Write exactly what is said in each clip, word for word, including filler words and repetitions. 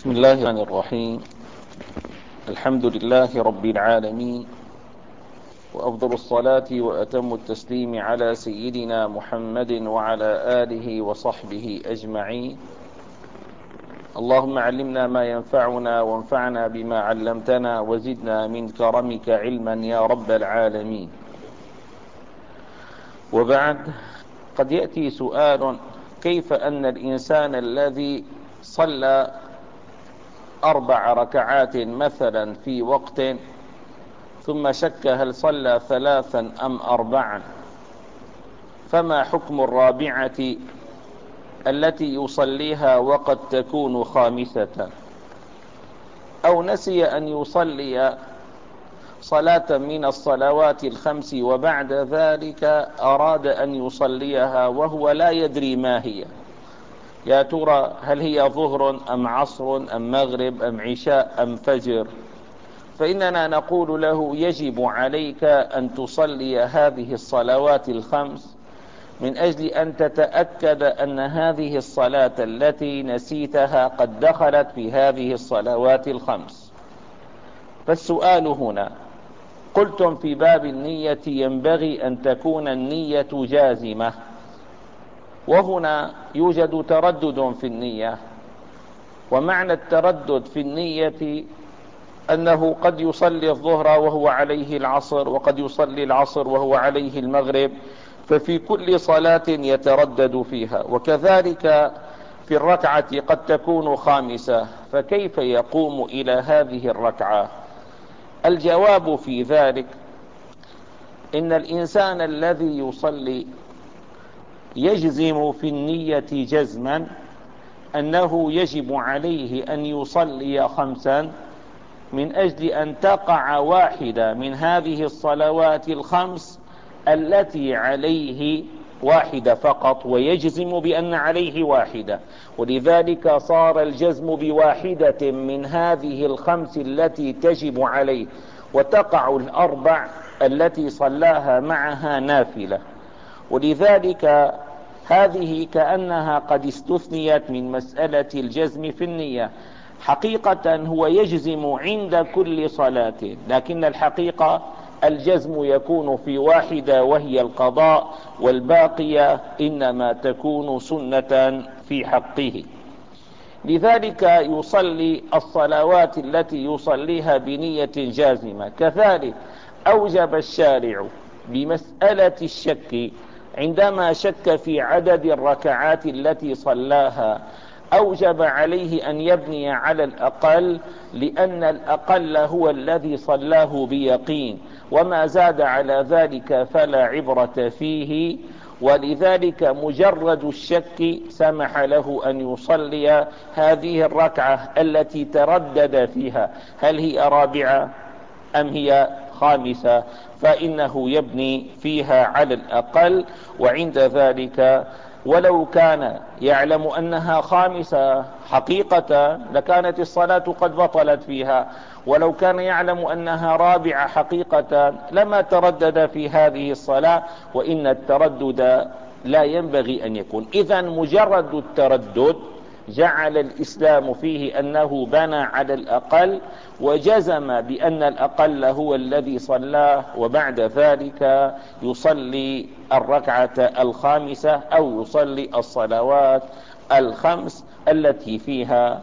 بسم الله الرحمن الرحيم. الحمد لله رب العالمين، وأفضل الصلاة وأتم التسليم على سيدنا محمد وعلى آله وصحبه أجمعين. اللهم علمنا ما ينفعنا وانفعنا بما علمتنا وزدنا من كرمك علما يا رب العالمين. وبعد، قد يأتي سؤال: كيف أن الإنسان الذي صلى أربع ركعات مثلا في وقت ثم شك هل صلى ثلاثا أم أربعا، فما حكم الرابعة التي يصليها وقد تكون خامسة؟ أو نسي أن يصلي صلاة من الصلوات الخمس وبعد ذلك أراد أن يصليها وهو لا يدري ما هي، يا ترى هل هي ظهر أم عصر أم مغرب أم عشاء أم فجر؟ فإننا نقول له: يجب عليك أن تصلي هذه الصلوات الخمس من أجل أن تتأكد أن هذه الصلاة التي نسيتها قد دخلت في هذه الصلوات الخمس. فالسؤال هنا: قلتم في باب النية ينبغي أن تكون النية جازمة، وهنا يوجد تردد في النية. ومعنى التردد في النية أنه قد يصلي الظهر وهو عليه العصر، وقد يصلي العصر وهو عليه المغرب، ففي كل صلاة يتردد فيها. وكذلك في الركعة قد تكون خامسة، فكيف يقوم إلى هذه الركعة؟ الجواب في ذلك: إن الإنسان الذي يصلي يجزم في النية جزما أنه يجب عليه أن يصلي خمسا من أجل أن تقع واحدة من هذه الصلوات الخمس التي عليه واحدة فقط، ويجزم بأن عليه واحدة. ولذلك صار الجزم بواحدة من هذه الخمس التي تجب عليه، وتقع الأربع التي صلاها معها نافلة. ولذلك هذه كأنها قد استثنيت من مسألة الجزم في النية. حقيقة هو يجزم عند كل صلاة، لكن الحقيقة الجزم يكون في واحدة وهي القضاء، والباقية إنما تكون سنة في حقه. لذلك يصلي الصلوات التي يصليها بنية جازمة. كذلك أوجب الشارع بمسألة الشك، عندما شك في عدد الركعات التي صلاها أوجب عليه أن يبني على الأقل، لأن الأقل هو الذي صلاه بيقين، وما زاد على ذلك فلا عبرة فيه. ولذلك مجرد الشك سمح له أن يصلي هذه الركعة التي تردد فيها هل هي رابعة أم هي خامسة، فإنه يبني فيها على الأقل. وعند ذلك ولو كان يعلم أنها خامسة حقيقة لكانت الصلاة قد بطلت فيها، ولو كان يعلم أنها رابعة حقيقة لما تردد في هذه الصلاة، وإن التردد لا ينبغي أن يكون. إذن مجرد التردد جعل الإسلام فيه أنه بنى على الأقل، وجزم بأن الأقل هو الذي صلاه، وبعد ذلك يصلي الركعة الخامسة أو يصلي الصلوات الخمس التي فيها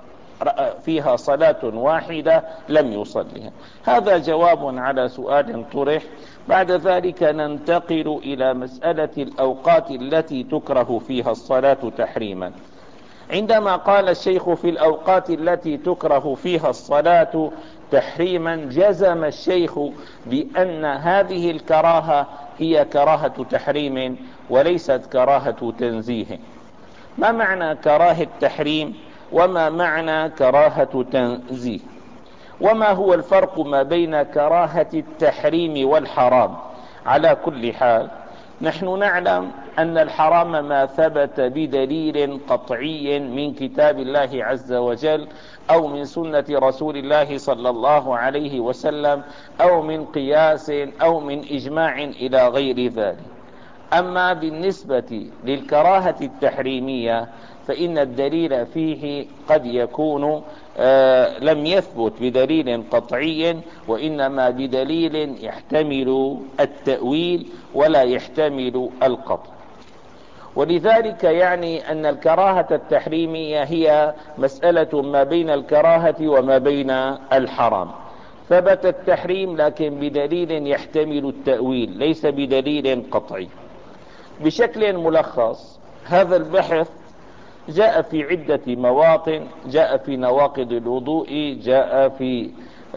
فيها صلاة واحدة لم يصليها. هذا جواب على سؤال طرح. بعد ذلك ننتقل إلى مسألة الأوقات التي تكره فيها الصلاة تحريما. عندما قال الشيخ في الأوقات التي تكره فيها الصلاة تحريما، جزم الشيخ بأن هذه الكراهة هي كراهة تحريم وليست كراهة تنزيه. ما معنى كراهة تحريم وما معنى كراهة تنزيه؟ وما هو الفرق ما بين كراهة التحريم والحرام؟ على كل حال نحن نعلم أن الحرام ما ثبت بدليل قطعي من كتاب الله عز وجل أو من سنة رسول الله صلى الله عليه وسلم أو من قياس أو من إجماع إلى غير ذلك. أما بالنسبة للكراهة التحريمية فإن الدليل فيه قد يكون آه لم يثبت بدليل قطعي، وإنما بدليل يحتمل التأويل ولا يحتمل القطع. ولذلك يعني أن الكراهة التحريمية هي مسألة ما بين الكراهة وما بين الحرام. ثبت التحريم لكن بدليل يحتمل التأويل، ليس بدليل قطعي. بشكل ملخص، هذا البحث جاء في عدة مواطن، جاء في نواقض الوضوء، جاء في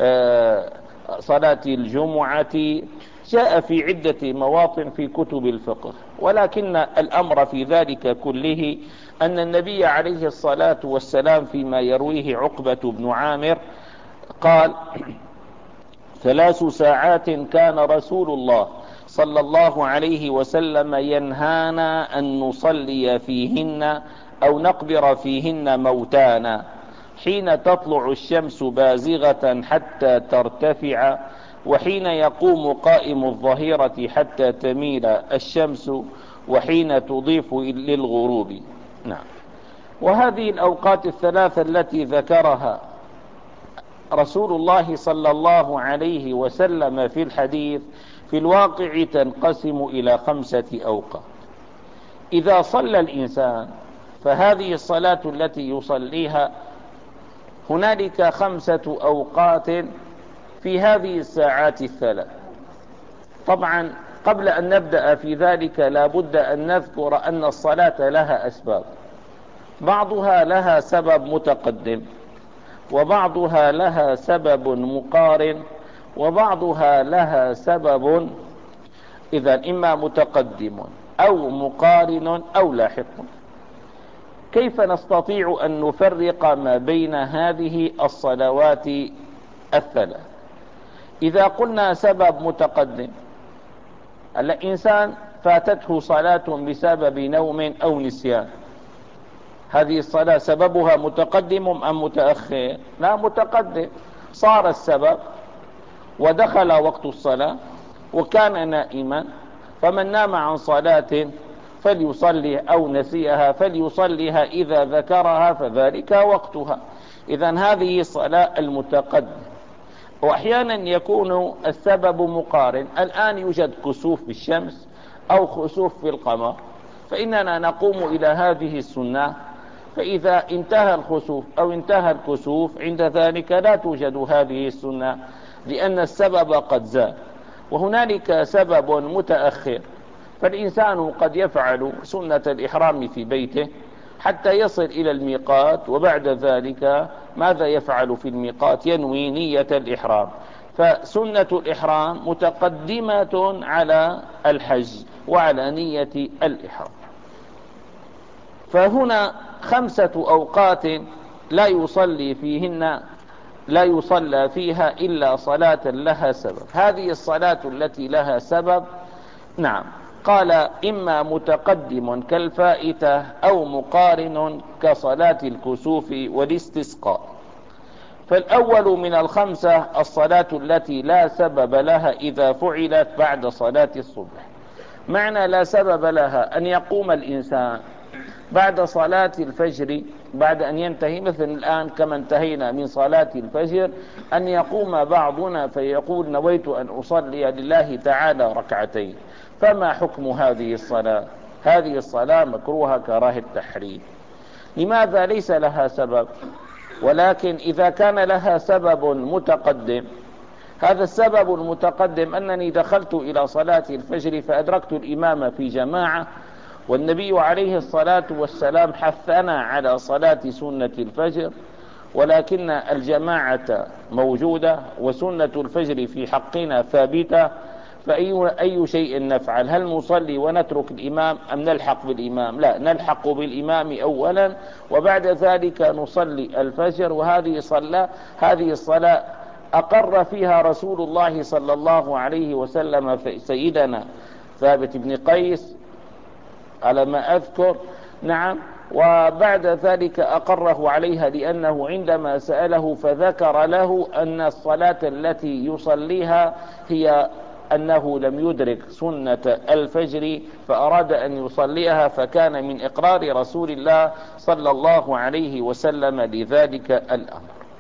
صلاة الجمعة، جاء في عدة مواطن في كتب الفقه. ولكن الأمر في ذلك كله أن النبي عليه الصلاة والسلام فيما يرويه عقبة بن عامر قال: ثلاث ساعات كان رسول الله صلى الله عليه وسلم ينهانا أن نصلي فيهن أو نقبر فيهن موتانا: حين تطلع الشمس بازغة حتى ترتفع، وحين يقوم قائم الظهيرة حتى تميل الشمس، وحين تضيف للغروب. نعم. وهذه الأوقات الثلاثة التي ذكرها رسول الله صلى الله عليه وسلم في الحديث في الواقع تنقسم إلى خمسة أوقات. إذا صلى الإنسان فهذه الصلاة التي يصليها، هنالك خمسة أوقات في هذه الساعات الثلاث. طبعا قبل أن نبدأ في ذلك لا بد أن نذكر أن الصلاة لها أسباب، بعضها لها سبب متقدم، وبعضها لها سبب مقارن، وبعضها لها سبب إذا إما متقدم أو مقارن أو لاحق. كيف نستطيع أن نفرق ما بين هذه الصلوات الثلاث؟ إذا قلنا سبب متقدم، الإنسان فاتته صلاة بسبب نوم أو نسيان، هذه الصلاة سببها متقدم أم متأخر؟ لا، متقدم. صار السبب ودخل وقت الصلاة وكان نائما، فمن نام عن صلاة فليصلي أو نسيها فليصليها إذا ذكرها فذلك وقتها. إذن هذه الصلاة المتقدم. وأحيانا يكون السبب مقارن، الآن يوجد كسوف في الشمس أو خسوف في القمر، فإننا نقوم إلى هذه السنة، فإذا انتهى الخسوف أو انتهى الكسوف عند ذلك لا توجد هذه السنة لأن السبب قد زال. وهنالك سبب متأخر، فالإنسان قد يفعل سنة الإحرام في بيته حتى يصل إلى الميقات، وبعد ذلك ماذا يفعل في الميقات؟ ينوي نية الإحرام. فسنة الإحرام متقدمة على الحج وعلى نية الإحرام. فهنا خمسة أوقات لا يصلي فيهن لا يصلى فيها إلا صلاة لها سبب. هذه الصلاة التي لها سبب، نعم، قال: إما متقدم كالفائتة أو مقارن كصلاة الكسوف والاستسقاء. فالأول من الخمسة الصلاة التي لا سبب لها إذا فعلت بعد صلاة الصبح. معنى لا سبب لها أن يقوم الإنسان بعد صلاة الفجر، بعد أن ينتهي مثل الآن كما انتهينا من صلاة الفجر، أن يقوم بعضنا فيقول: نويت أن أصلي لله تعالى ركعتين. فما حكم هذه الصلاة؟ هذه الصلاة مكروهة كراهة التحريم. لماذا؟ ليس لها سبب. ولكن إذا كان لها سبب متقدم، هذا السبب المتقدم أنني دخلت إلى صلاة الفجر فأدركت الإمام في جماعة، والنبي عليه الصلاة والسلام حثنا على صلاة سنة الفجر، ولكن الجماعة موجودة وسنة الفجر في حقنا ثابتة، فأي أي شيء نفعل؟ هل نصلي ونترك الإمام أم نلحق بالإمام؟ لا، نلحق بالإمام أولا وبعد ذلك نصلي الفجر. وهذه صلاة هذه الصلاة أقر فيها رسول الله صلى الله عليه وسلم في سيدنا ثابت بن قيس على ما أذكر، نعم، وبعد ذلك أقره عليها لأنه عندما سأله فذكر له أن الصلاة التي يصليها هي أنه لم يدرك سنة الفجر فأراد أن يصليها، فكان من إقرار رسول الله صلى الله عليه وسلم لذلك الأمر.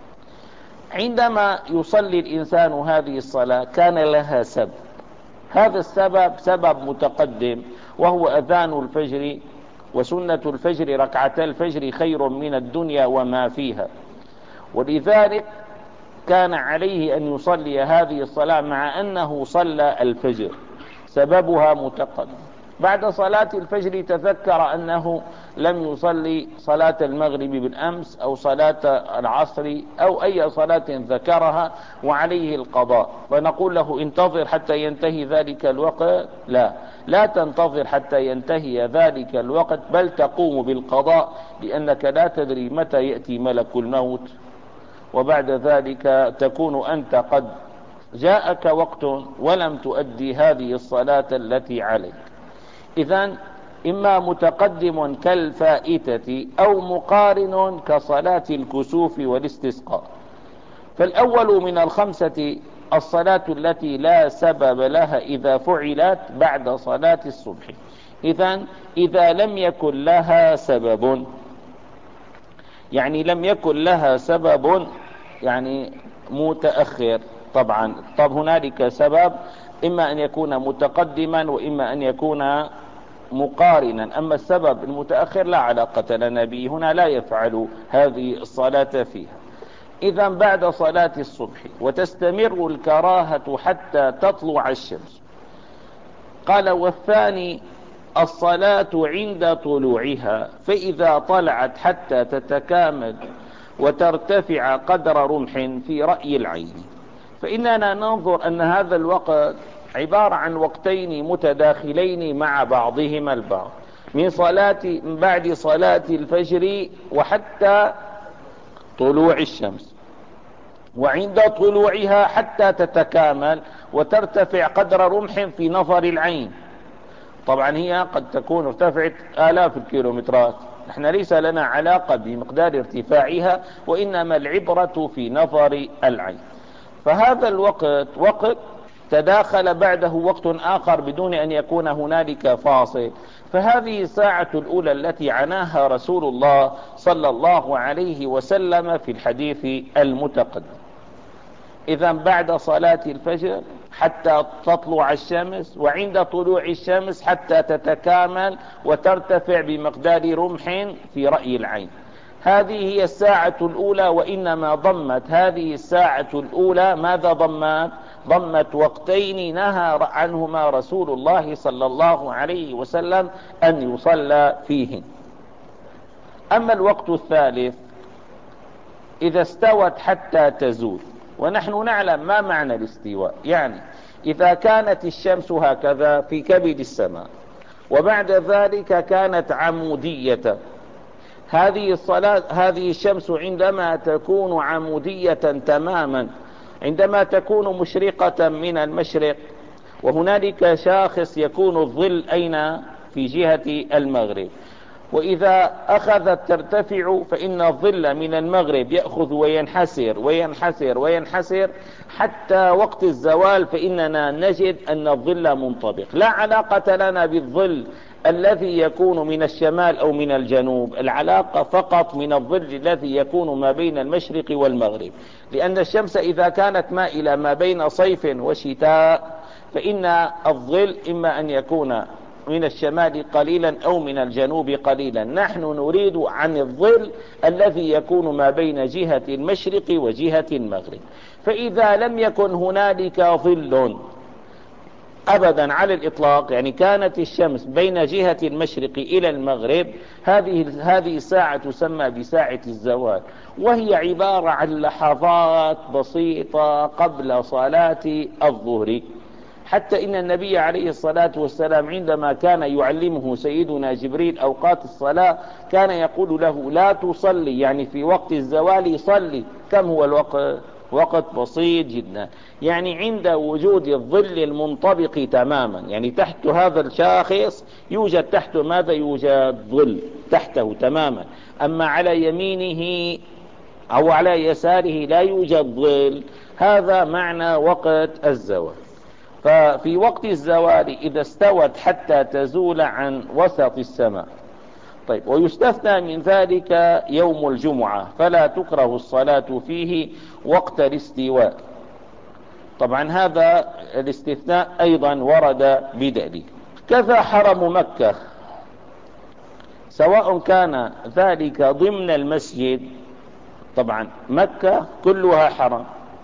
عندما يصلي الإنسان هذه الصلاة كان لها سبب، هذا السبب سبب متقدم وهو أذان الفجر، وسنة الفجر ركعتا الفجر خير من الدنيا وما فيها، ولذلك كان عليه أن يصلي هذه الصلاة مع أنه صلى الفجر، سببها متقدم. بعد صلاة الفجر تذكر أنه لم يصلي صلاة المغرب بالأمس أو صلاة العصر أو أي صلاة ذكرها وعليه القضاء، فنقول له انتظر حتى ينتهي ذلك الوقت؟ لا، لا تنتظر حتى ينتهي ذلك الوقت، بل تقوم بالقضاء، لأنك لا تدري متى يأتي ملك الموت، وبعد ذلك تكون أنت قد جاءك وقت ولم تؤدي هذه الصلاة التي عليك. إذن إما متقدم كالفائتة أو مقارن كصلاة الكسوف والاستسقاء. فالأول من الخمسة الصلاة التي لا سبب لها إذا فعلت بعد صلاة الصبح. إذن إذا لم يكن لها سبب، يعني لم يكن لها سبب يعني متأخر، طبعا طب هنالك سبب إما أن يكون متقدما وإما أن يكون مقارنا، أما السبب المتأخر لا علاقة لنا به، هنا لا يفعل هذه الصلاة فيها. إذا بعد صلاة الصبح وتستمر الكراهة حتى تطلع الشمس. قال والثاني الصلاة عند طلوعها، فإذا طلعت حتى تتكامل وترتفع قدر رمح في رأي العين، فإننا ننظر أن هذا الوقت عبارة عن وقتين متداخلين مع بعضهما البعض، من صلاة من بعد صلاة الفجر وحتى طلوع الشمس، وعند طلوعها حتى تتكامل وترتفع قدر رمح في نظر العين. طبعا هي قد تكون ارتفعت آلاف الكيلومترات، نحن ليس لنا علاقة بمقدار ارتفاعها، وإنما العبرة في نظر العين. فهذا الوقت وقت تداخل بعده وقت آخر بدون أن يكون هنالك فاصل، فهذه الساعة الأولى التي عناها رسول الله صلى الله عليه وسلم في الحديث المتقدم. إذا بعد صلاة الفجر حتى تطلع الشمس، وعند طلوع الشمس حتى تتكامل وترتفع بمقدار رمح في رأي العين، هذه هي الساعة الأولى. وإنما ضمت هذه الساعة الأولى ماذا ضمت؟ ضمت وقتين نهى عنهما رسول الله صلى الله عليه وسلم أن يصلى فيهن. أما الوقت الثالث إذا استوت حتى تزول، ونحن نعلم ما معنى الاستواء، يعني إذا كانت الشمس هكذا في كبد السماء وبعد ذلك كانت عمودية، هذه الصلاة هذه الشمس عندما تكون عمودية تماما، عندما تكون مشرقة من المشرق، وهنالك شاخص يكون الظل أين؟ في جهة المغرب، وإذا أخذت ترتفع فإن الظل من المغرب يأخذ وينحسر وينحسر وينحسر حتى وقت الزوال، فإننا نجد أن الظل منطبق. لا علاقة لنا بالظل الذي يكون من الشمال أو من الجنوب، العلاقة فقط من الظل الذي يكون ما بين المشرق والمغرب، لأن الشمس إذا كانت مائلة ما بين صيف وشتاء فإن الظل إما أن يكون من الشمال قليلا أو من الجنوب قليلا. نحن نريد عن الظل الذي يكون ما بين جهة المشرق وجهة المغرب. فإذا لم يكن هنالك ظل أبدا على الإطلاق، يعني كانت الشمس بين جهة المشرق إلى المغرب، هذه هذه الساعة تسمى بساعة الزوال، وهي عبارة عن لحظات بسيطة قبل صلاة الظهر. حتى إن النبي عليه الصلاة والسلام عندما كان يعلمه سيدنا جبريل أوقات الصلاة كان يقول له لا تصلي، يعني في وقت الزوال صلي. كم هو الوقت؟ وقت بسيط جدا، يعني عند وجود الظل المنطبق تماما، يعني تحت هذا الشاخص يوجد تحته ماذا؟ يوجد ظل تحته تماما، أما على يمينه أو على يساره لا يوجد ظل. هذا معنى وقت الزوال. ففي وقت الزوال إذا استوت حتى تزول عن وسط السماء، طيب، ويستثنى من ذلك يوم الجمعة، فلا تكره الصلاة فيه وقت الاستواء. طبعا هذا الاستثناء أيضا ورد بدليل. كذا حرم مكة، سواء كان ذلك ضمن المسجد، طبعا مكة كلها حرم،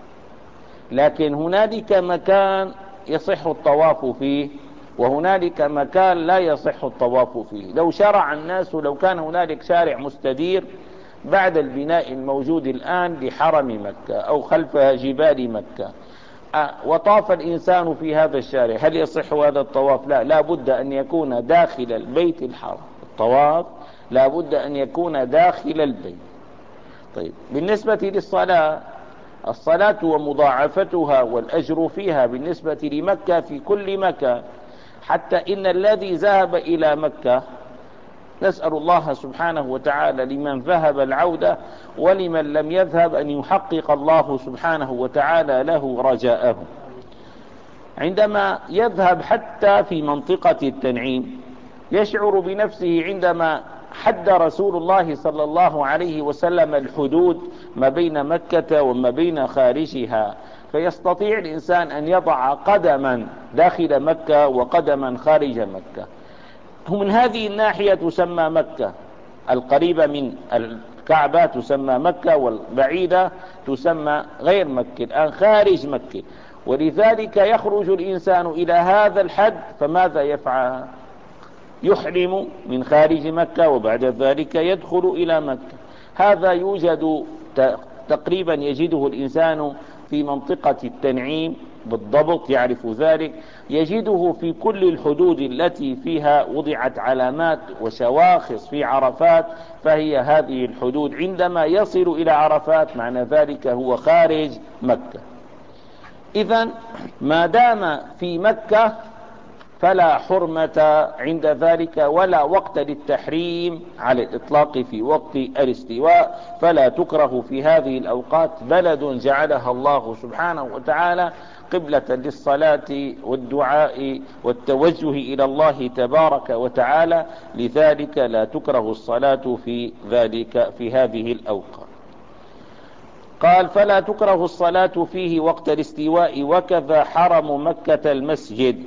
لكن هنالك مكان يصح الطواف فيه وهنالك مكان لا يصح الطواف فيه. لو شرع الناس، لو كان هنالك شارع مستدير بعد البناء الموجود الآن لحرم مكة أو خلف جبال مكة، وطاف الإنسان في هذا الشارع، هل يصح هذا الطواف؟ لا، لا بد أن يكون داخل البيت الحرام. الطواف لا بد أن يكون داخل البيت. طيب، بالنسبة للصلاة، الصلاة ومضاعفتها والأجر فيها بالنسبة لمكة في كل مكان، حتى إن الذي ذهب إلى مكة، نسأل الله سبحانه وتعالى لمن ذهب العودة، ولمن لم يذهب أن يحقق الله سبحانه وتعالى له رجاءه. عندما يذهب حتى في منطقة التنعيم يشعر بنفسه، عندما حد رسول الله صلى الله عليه وسلم الحدود ما بين مكة وما بين خارجها، فيستطيع الإنسان أن يضع قدما داخل مكة وقدما خارج مكة. من هذه الناحية تسمى مكة، القريبة من الكعبة تسمى مكة، والبعيدة تسمى غير مكة، الآن خارج مكة. ولذلك يخرج الإنسان إلى هذا الحد، فماذا يفعل؟ يحرم من خارج مكة وبعد ذلك يدخل إلى مكة. هذا يوجد تقريبا يجده الإنسان في منطقة التنعيم بالضبط، يعرف ذلك، يجده في كل الحدود التي فيها وضعت علامات وشواخص في عرفات، فهي هذه الحدود. عندما يصل إلى عرفات معنى ذلك هو خارج مكة. إذن ما دام في مكة فلا حرمة عند ذلك ولا وقت للتحريم على الإطلاق في وقت الاستواء، فلا تكره في هذه الأوقات. بلد جعلها الله سبحانه وتعالى قبلة للصلاة والدعاء والتوجه إلى الله تبارك وتعالى، لذلك لا تكره الصلاة في ذلك في هذه الأوقات. قال: فلا تكره الصلاة فيه وقت الاستواء، وكذا حرم مكة المسجد،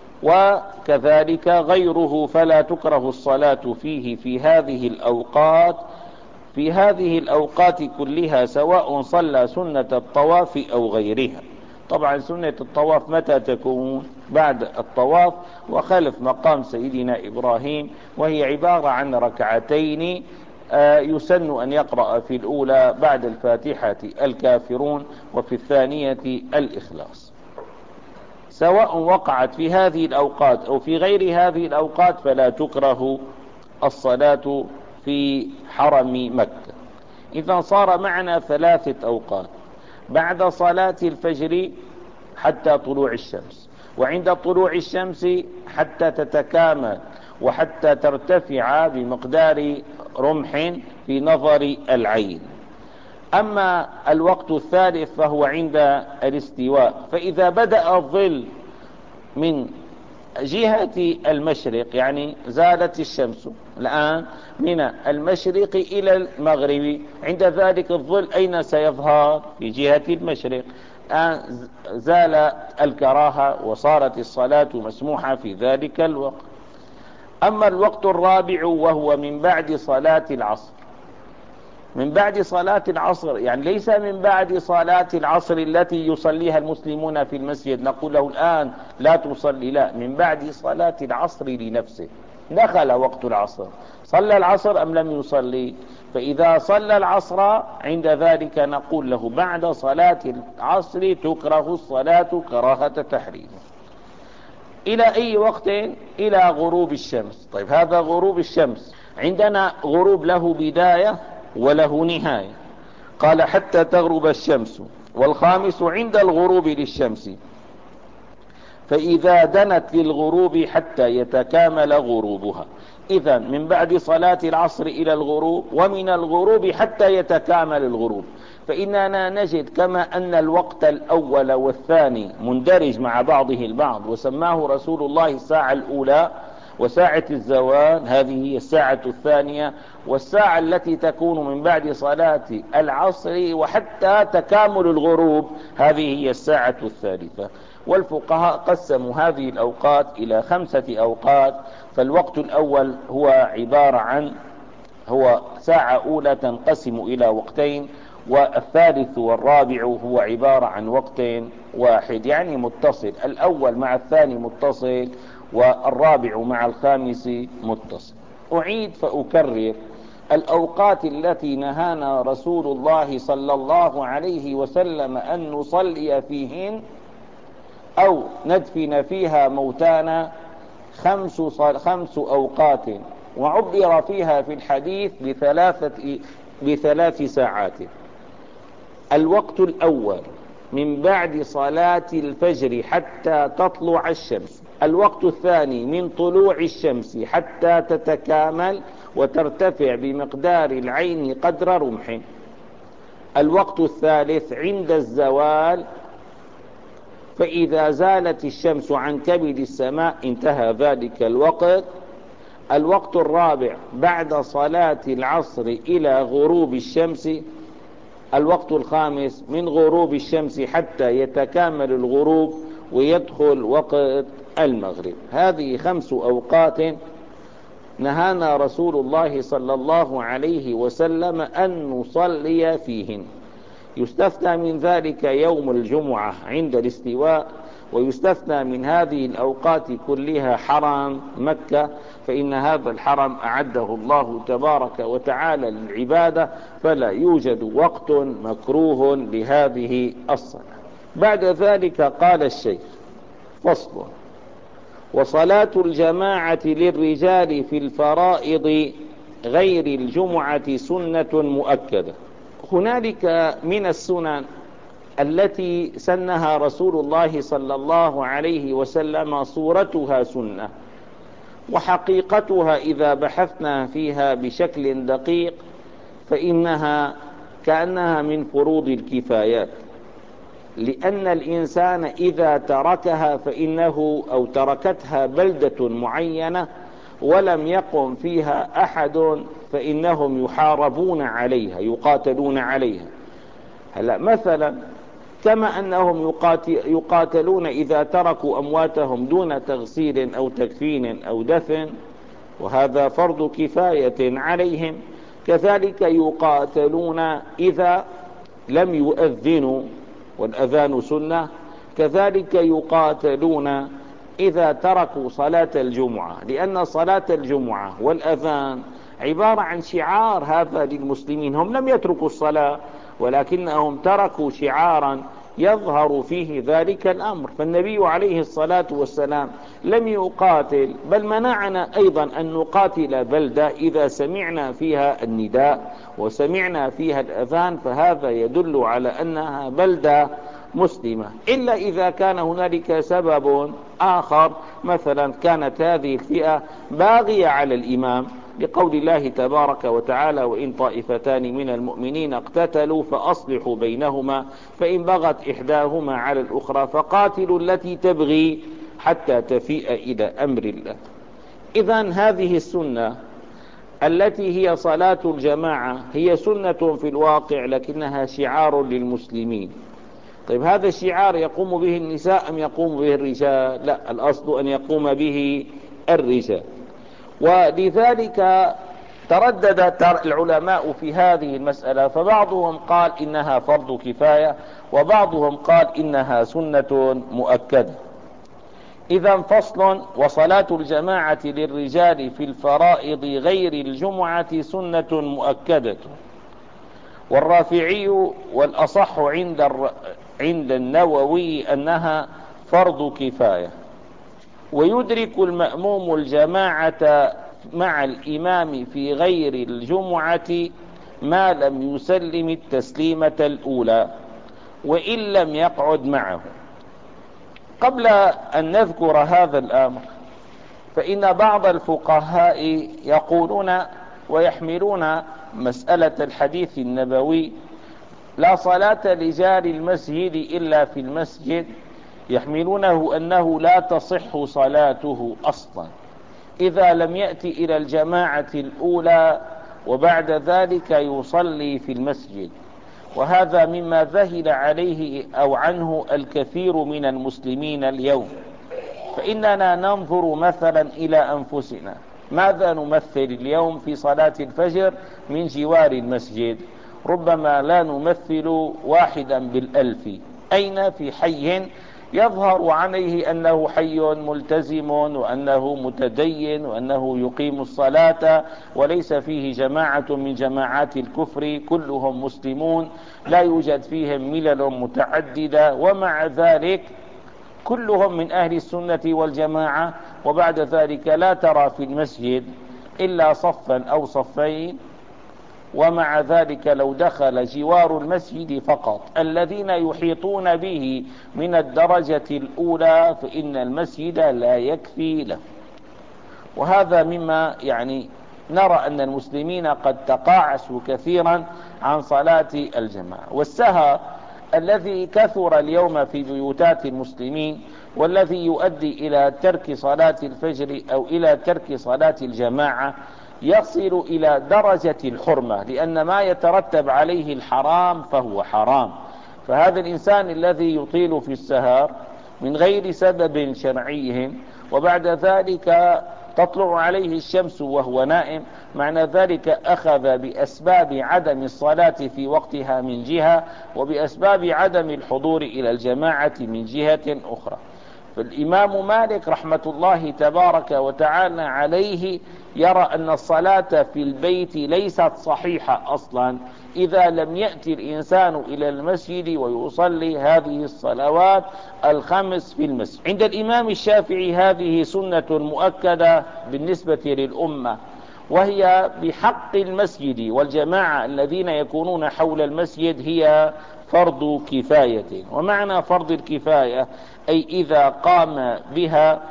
وكذلك غيره، فلا تكره الصلاة فيه في هذه الأوقات في هذه الأوقات كلها، سواء صلى سنة الطواف أو غيرها. طبعا سنة الطواف متى تكون؟ بعد الطواف وخلف مقام سيدنا إبراهيم، وهي عبارة عن ركعتين يسن أن يقرأ في الأولى بعد الفاتحة الكافرون، وفي الثانية الإخلاص. سواء وقعت في هذه الأوقات أو في غير هذه الأوقات، فلا تكره الصلاة في حرم مكة. إذا صار معنا ثلاثة أوقات: بعد صلاة الفجر حتى طلوع الشمس، وعند طلوع الشمس حتى تتكامل وحتى ترتفع بمقدار رمح في نظر العين. أما الوقت الثالث فهو عند الاستواء، فإذا بدأ الظل من جهة المشرق، يعني زالت الشمس الآن من المشرق إلى المغرب، عند ذلك الظل أين سيظهر؟ في جهة المشرق. الآن زال الكراهة وصارت الصلاة مسموحة في ذلك الوقت. أما الوقت الرابع وهو من بعد صلاة العصر، من بعد صلاة العصر يعني ليس من بعد صلاة العصر التي يصليها المسلمون في المسجد نقول له الآن لا تصلي، لا، من بعد صلاة العصر لنفسه. دخل وقت العصر، صلى العصر أم لم يصلي؟ فإذا صلى العصر عند ذلك نقول له بعد صلاة العصر تكره الصلاة كراهة تحريم. إلى أي وقت؟ إلى غروب الشمس. طيب، هذا غروب الشمس، عندنا غروب له بداية وله نهاية. قال: حتى تغرب الشمس. والخامس عند الغروب للشمس، فإذا دنت للغروب حتى يتكامل غروبها. إذا من بعد صلاة العصر إلى الغروب، ومن الغروب حتى يتكامل الغروب. فإننا نجد كما أن الوقت الأول والثاني مندرج مع بعضه البعض، وسماه رسول الله الساعة الأولى، وساعة الزوال هذه هي الساعة الثانية، والساعة التي تكون من بعد صلاة العصر وحتى تكامل الغروب هذه هي الساعة الثالثة. والفقهاء قسموا هذه الأوقات إلى خمسة أوقات. فالوقت الأول هو عبارة عن هو ساعة أولى تنقسم إلى وقتين، والثالث والرابع هو عبارة عن وقت واحد يعني متصل، الأول مع الثاني متصل والرابع مع الخامس متصل. أعيد فأكرر، الأوقات التي نهانا رسول الله صلى الله عليه وسلم أن نصلي فيهن أو ندفن فيها موتانا خمس, خمس أوقات، وعبر فيها في الحديث بثلاثة بثلاث ساعات. الوقت الأول من بعد صلاة الفجر حتى تطلع الشمس. الوقت الثاني من طلوع الشمس حتى تتكامل وترتفع بمقدار العين قدر رمح. الوقت الثالث عند الزوال، فإذا زالت الشمس عن كبد السماء انتهى ذلك الوقت. الوقت الرابع بعد صلاة العصر إلى غروب الشمس. الوقت الخامس من غروب الشمس حتى يتكامل الغروب ويدخل وقت المغرب. هذه خمس أوقات نهانا رسول الله صلى الله عليه وسلم أن نصلي فيهن. يستثنى من ذلك يوم الجمعة عند الاستواء، ويستثنى من هذه الأوقات كلها حرم مكة، فإن هذا الحرم أعده الله تبارك وتعالى للعبادة، فلا يوجد وقت مكروه لهذه الصلاة. بعد ذلك قال الشيخ: فصل: وصلاة الجماعة للرجال في الفرائض غير الجمعة سنة مؤكدة. هنالك من السنن التي سنها رسول الله صلى الله عليه وسلم صورتها سنة، وحقيقتها إذا بحثنا فيها بشكل دقيق فإنها كأنها من فروض الكفايات، لأن الإنسان إذا تركها فإنه أو تركتها بلدة معينة ولم يقم فيها أحد فإنهم يحاربون عليها يقاتلون عليها. هلا مثلا كما أنهم يقاتلون إذا تركوا أمواتهم دون تغسيل أو تكفين أو دفن، وهذا فرض كفاية عليهم، كذلك يقاتلون إذا لم يؤذنوا والأذان سنة، كذلك يقاتلون إذا تركوا صلاة الجمعة، لأن صلاة الجمعة والأذان عبارة عن شعار هذا للمسلمين. هم لم يتركوا الصلاة ولكنهم تركوا شعارا يظهر فيه ذلك الأمر. فالنبي عليه الصلاة والسلام لم يقاتل، بل منعنا أيضا أن نقاتل بلدة إذا سمعنا فيها النداء وسمعنا فيها الأذان، فهذا يدل على أنها بلدة مسلمة، إلا إذا كان هنالك سبب آخر. مثلا كانت هذه الفئة باغية على الإمام، لقول الله تبارك وتعالى: وإن طائفتان من المؤمنين اقتتلوا فأصلحوا بينهما فإن بغت إحداهما على الأخرى فقاتلوا التي تبغي حتى تفيء إلى أمر الله. إذن هذه السنة التي هي صلاة الجماعة هي سنة في الواقع لكنها شعار للمسلمين. طيب هذا الشعار يقوم به النساء أم يقوم به الرجال؟ لا، الأصل أن يقوم به الرجال. ولذلك تردد العلماء في هذه المسألة، فبعضهم قال إنها فرض كفاية، وبعضهم قال إنها سنة مؤكدة. إذا فصل: وصلاة الجماعة للرجال في الفرائض غير الجمعة سنة مؤكدة. والرافعي والأصح عند الر... عند النووي أنها فرض كفاية، ويدرك المأموم الجماعة مع الإمام في غير الجمعة ما لم يسلم التسليمة الأولى وإن لم يقعد معه. قبل أن نذكر هذا الأمر، فإن بعض الفقهاء يقولون ويحملون مسألة الحديث النبوي لا صلاة لجار المسجد إلا في المسجد، يحملونه أنه لا تصح صلاته أصلا، إذا لم يأتي إلى الجماعة الأولى وبعد ذلك يصلي في المسجد. وهذا مما ذهل عليه أو عنه الكثير من المسلمين اليوم. فإننا ننظر مثلا إلى أنفسنا، ماذا نمثل اليوم في صلاة الفجر من جوار المسجد؟ ربما لا نمثل واحدا بالألف. أين؟ في حي يظهر عليه أنه حي ملتزم وأنه متدين وأنه يقيم الصلاة وليس فيه جماعة من جماعات الكفر، كلهم مسلمون لا يوجد فيهم ملل متعددة، ومع ذلك كلهم من أهل السنة والجماعة. وبعد ذلك لا ترى في المسجد إلا صفا أو صفين، ومع ذلك لو دخل جوار المسجد فقط الذين يحيطون به من الدرجة الأولى فإن المسجد لا يكفي له. وهذا مما يعني نرى أن المسلمين قد تقاعسوا كثيرا عن صلاة الجماعة. والسهر الذي كثر اليوم في بيوتات المسلمين والذي يؤدي إلى ترك صلاة الفجر أو إلى ترك صلاة الجماعة يصل إلى درجة الحرمة، لأن ما يترتب عليه الحرام فهو حرام. فهذا الإنسان الذي يطيل في السهر من غير سبب شرعي وبعد ذلك تطلع عليه الشمس وهو نائم، معنى ذلك أخذ بأسباب عدم الصلاة في وقتها من جهة، وبأسباب عدم الحضور إلى الجماعة من جهة أخرى. فالإمام مالك رحمة الله تبارك وتعالى عليه يرى أن الصلاة في البيت ليست صحيحة أصلا إذا لم يأتي الإنسان إلى المسجد ويصلي هذه الصلوات الخمس في المسجد. عند الإمام الشافعي هذه سنة مؤكدة بالنسبة للأمة، وهي بحق المسجد والجماعة الذين يكونون حول المسجد هي فرض كفاية. ومعنى فرض الكفاية أي إذا قام بها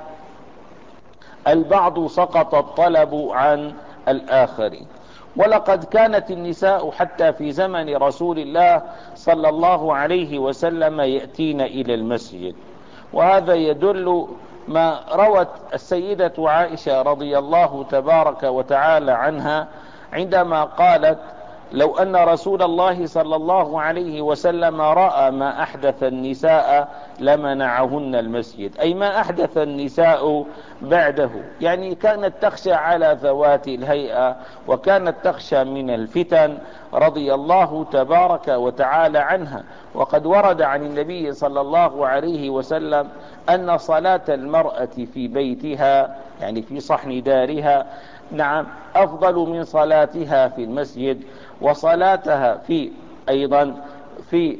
البعض سقط الطلب عن الآخرين. ولقد كانت النساء حتى في زمن رسول الله صلى الله عليه وسلم يأتين إلى المسجد، وهذا يدل ما روت السيدة عائشة رضي الله تبارك وتعالى عنها عندما قالت: لو أن رسول الله صلى الله عليه وسلم رأى ما أحدث النساء لمنعهن المسجد، أي ما أحدث النساء بعده. يعني كانت تخشى على ذوات الهيئة وكانت تخشى من الفتن رضي الله تبارك وتعالى عنها. وقد ورد عن النبي صلى الله عليه وسلم أن صلاة المرأة في بيتها يعني في صحن دارها نعم أفضل من صلاتها في المسجد، وصلاتها في أيضا في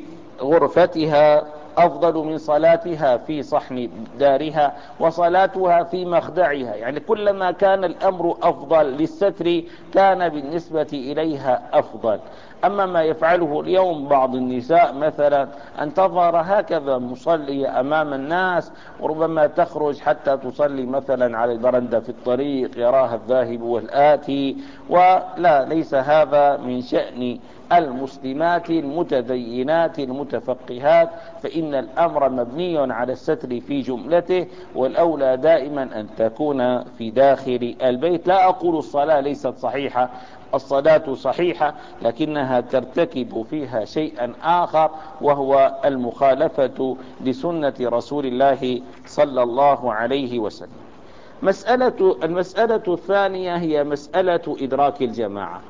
غرفتها أفضل من صلاتها في صحن دارها، وصلاتها في مخدعها. يعني كلما كان الأمر أفضل للستر كان بالنسبة إليها أفضل. أما ما يفعله اليوم بعض النساء مثلا أن تظهر هكذا مصلية أمام الناس، وربما تخرج حتى تصلي مثلا على البرندة في الطريق يراها الذاهب والآتي، ولا ليس هذا من شأن المسلمات المتدينات المتفقهات، فإن الأمر مبني على الستر في جملته، والأولى دائما أن تكون في داخل البيت. لا أقول الصلاة ليست صحيحة، الصلاة صحيحة، لكنها ترتكب فيها شيئا آخر وهو المخالفة لسنة رسول الله صلى الله عليه وسلم. مسألة المسألة الثانية هي مسألة إدراك الجماعة.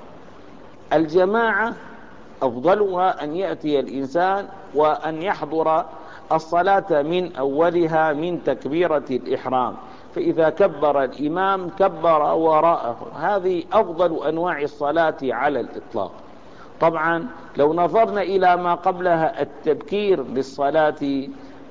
الجماعة أفضلها أن يأتي الإنسان وأن يحضر الصلاة من أولها من تكبيرة الإحرام، فإذا كبر الإمام كبر وراءه. هذه أفضل أنواع الصلاة على الإطلاق. طبعا لو نظرنا إلى ما قبلها التبكير للصلاة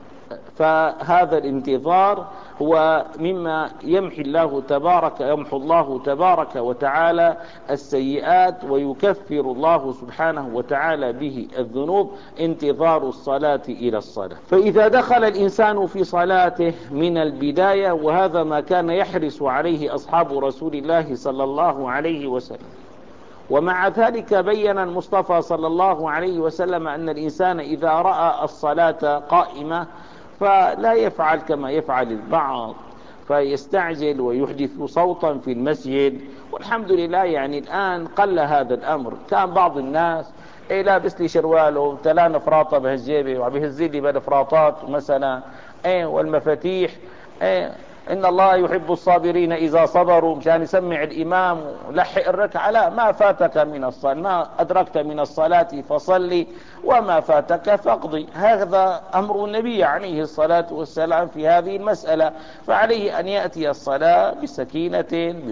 فهذا الانتظار هو مما يمحي الله تبارك يمحو الله تبارك وتعالى السيئات ويكفر الله سبحانه وتعالى به الذنوب، انتظار الصلاة إلى الصلاة. فإذا دخل الإنسان في صلاته من البداية، وهذا ما كان يحرص عليه أصحاب رسول الله صلى الله عليه وسلم، ومع ذلك بين المصطفى صلى الله عليه وسلم أن الإنسان إذا رأى الصلاة قائمة فلا يفعل كما يفعل البعض، فيستعجل ويحدث صوتا في المسجد. والحمد لله يعني الآن قل هذا الأمر. كان بعض الناس إيه لابس لي شرواله وتلان فراطة بهالجيبه وبهز لي بالفراطات مثلا ايه والمفاتيح ايه ان الله يحب الصابرين اذا صبروا، مشان يسمع الامام ولحق الركعه. لا، ما فاتك من الصلاه، ما ادركت من الصلاه فصلي، وما فاتك فاقضي. هذا امر النبي عليه الصلاه والسلام في هذه المساله. فعليه ان ياتي الصلاه بسكينه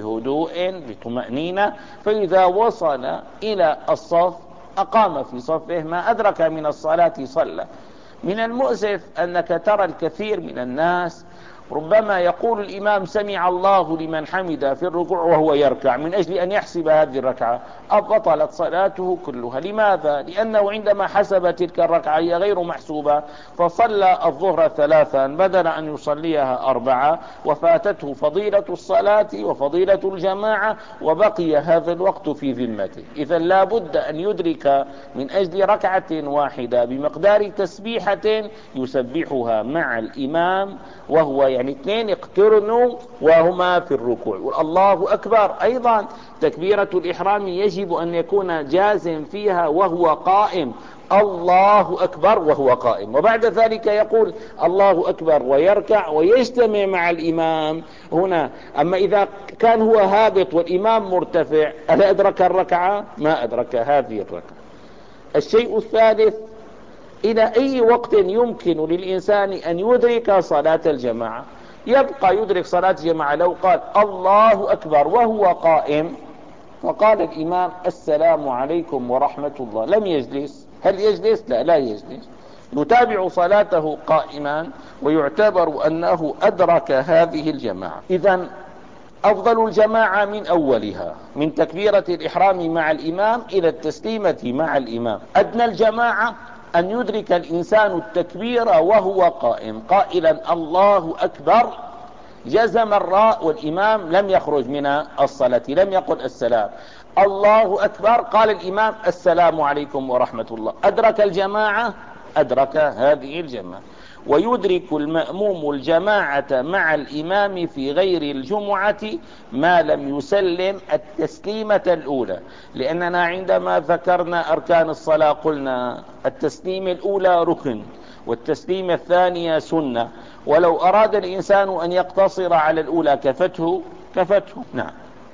بهدوء بطمانينه، فاذا وصل الى الصف اقام في صفه، ما ادرك من الصلاه صلى. من المؤسف أنك ترى الكثير من الناس ربما يقول الإمام سمع الله لمن حمده في الركوع وهو يركع من أجل أن يحسب هذه الركعة، أبطلت صلاته كلها. لماذا؟ لأنه عندما حسب تلك الركعة هي غير محسوبة، فصلى الظهر ثلاثا بدل أن يصليها أربعة، وفاتته فضيلة الصلاة وفضيلة الجماعة، وبقي هذا الوقت في ذمته. إذا لا بد أن يدرك من أجل ركعة واحدة بمقدار تسبيحة يسبحها مع الإمام، وهو يعني اثنين اقترنوا وهما في الركوع. والله أكبر أيضا تكبيرة الإحرام يجب أن يكون جازم فيها وهو قائم، الله أكبر وهو قائم، وبعد ذلك يقول الله أكبر ويركع ويجتمع مع الإمام هنا. أما إذا كان هو هابط والإمام مرتفع، ألا أدرك الركعة؟ ما أدرك هذه الركعة. الشيء الثالث، إلى أي وقت يمكن للإنسان أن يدرك صلاة الجماعة؟ يبقى يدرك صلاة الجماعة لو قال الله أكبر وهو قائم وقال الإمام السلام عليكم ورحمة الله، لم يجلس. هل يجلس؟ لا، لا يجلس. يتابع صلاته قائما ويعتبر أنه أدرك هذه الجماعة. إذن أفضل الجماعة من أولها، من تكبيرة الإحرام مع الإمام إلى التسليمة مع الإمام. أدنى الجماعة أن يدرك الإنسان التكبير وهو قائم قائلا الله أكبر، جزم الراء والإمام لم يخرج من الصلاة، لم يقل السلام. الله أكبر قال الإمام السلام عليكم ورحمة الله، أدرك الجماعة، أدرك هذه الجماعة. ويدرك المأموم الجماعة مع الإمام في غير الجمعة ما لم يسلم التسليمة الأولى، لأننا عندما ذكرنا أركان الصلاة قلنا التسليم الأولى ركن والتسليم الثانية سنة، ولو أراد الإنسان أن يقتصر على الأولى كفته كفته نعم،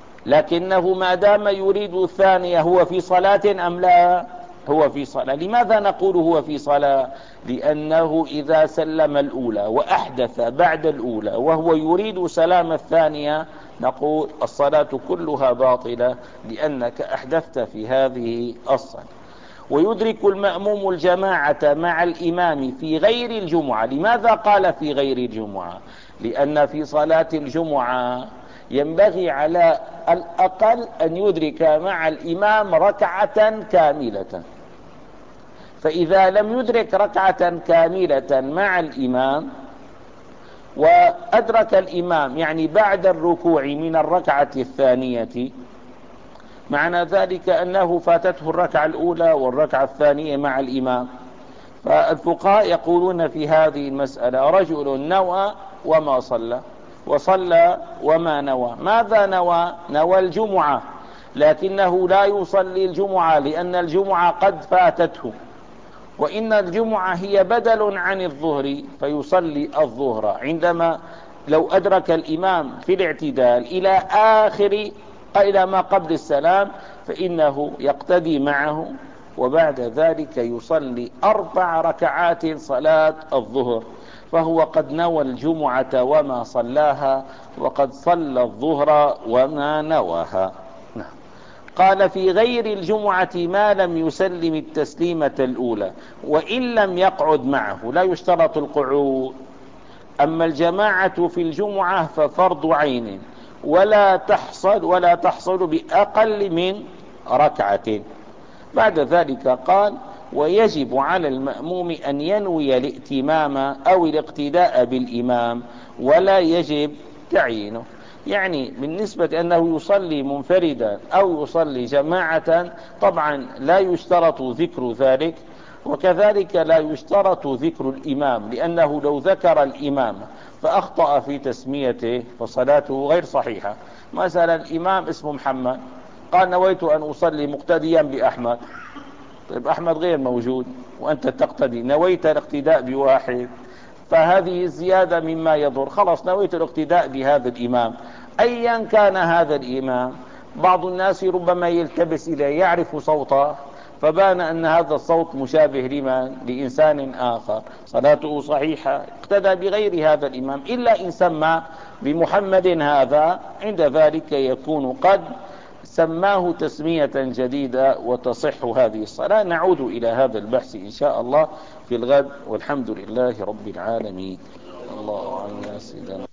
لكنه ما دام يريد الثانية هو في صلاة أم لا؟ هو في صلاة. لماذا نقول هو في صلاة؟ لأنه إذا سلم الأولى وأحدث بعد الأولى وهو يريد سلام الثانية نقول الصلاة كلها باطلة لأنك أحدثت في هذه الصلاة. ويدرك المأموم الجماعة مع الإمام في غير الجمعة. لماذا قال في غير الجمعة؟ لأن في صلاة الجمعة ينبغي على الأقل أن يدرك مع الإمام ركعة كاملة، فإذا لم يدرك ركعة كاملة مع الإمام وأدرك الإمام يعني بعد الركوع من الركعة الثانية، معنى ذلك أنه فاتته الركعة الأولى والركعة الثانية مع الإمام. فالفقهاء يقولون في هذه المسألة رجل نوى وما صلى، وصلى وما نوى. ماذا نوى؟ نوى الجمعة، لكنه لا يصلي الجمعة لأن الجمعة قد فاتته، وإن الجمعة هي بدل عن الظهر، فيصلي الظهر عندما لو أدرك الإمام في الاعتدال إلى آخر إلى ما قبل السلام فإنه يقتدي معه، وبعد ذلك يصلي أربع ركعات صلاة الظهر، فهو قد نوى الجمعة وما صلاها، وقد صلى الظهر وما نواها. قال في غير الجمعة ما لم يسلم التسليمة الأولى وإن لم يقعد معه، لا يشترط القعود. أما الجماعة في الجمعة ففرض عين ولا تحصل ولا تحصل بأقل من ركعة. بعد ذلك قال ويجب على المأموم أن ينوي الائتمام أو الاقتداء بالإمام ولا يجب تعيينه. يعني بالنسبة أنه يصلي منفردا أو يصلي جماعة طبعا لا يشترط ذكر ذلك، وكذلك لا يشترط ذكر الإمام، لأنه لو ذكر الإمام فأخطأ في تسميته فصلاته غير صحيحة. مثلا الإمام اسمه محمد، قال نويت أن أصلي مقتديا بأحمد، طيب أحمد غير موجود وأنت تقتدي، نويت الاقتداء بواحد، فهذه الزيادة مما يضر، خلاص نويت الاقتداء بهذا الإمام أيا كان هذا الإمام. بعض الناس ربما يلتبس إليه، يعرف صوته فبان أن هذا الصوت مشابه لمن؟ لإنسان آخر، صلاته صحيحة، اقتدى بغير هذا الإمام، إلا إن سمى بمحمد هذا، عند ذلك يكون قد سماه تسمية جديدة وتصح هذه الصلاة. نعود إلى هذا البحث إن شاء الله في الغد، والحمد لله رب العالمين. الله أعلم يا سيدنا.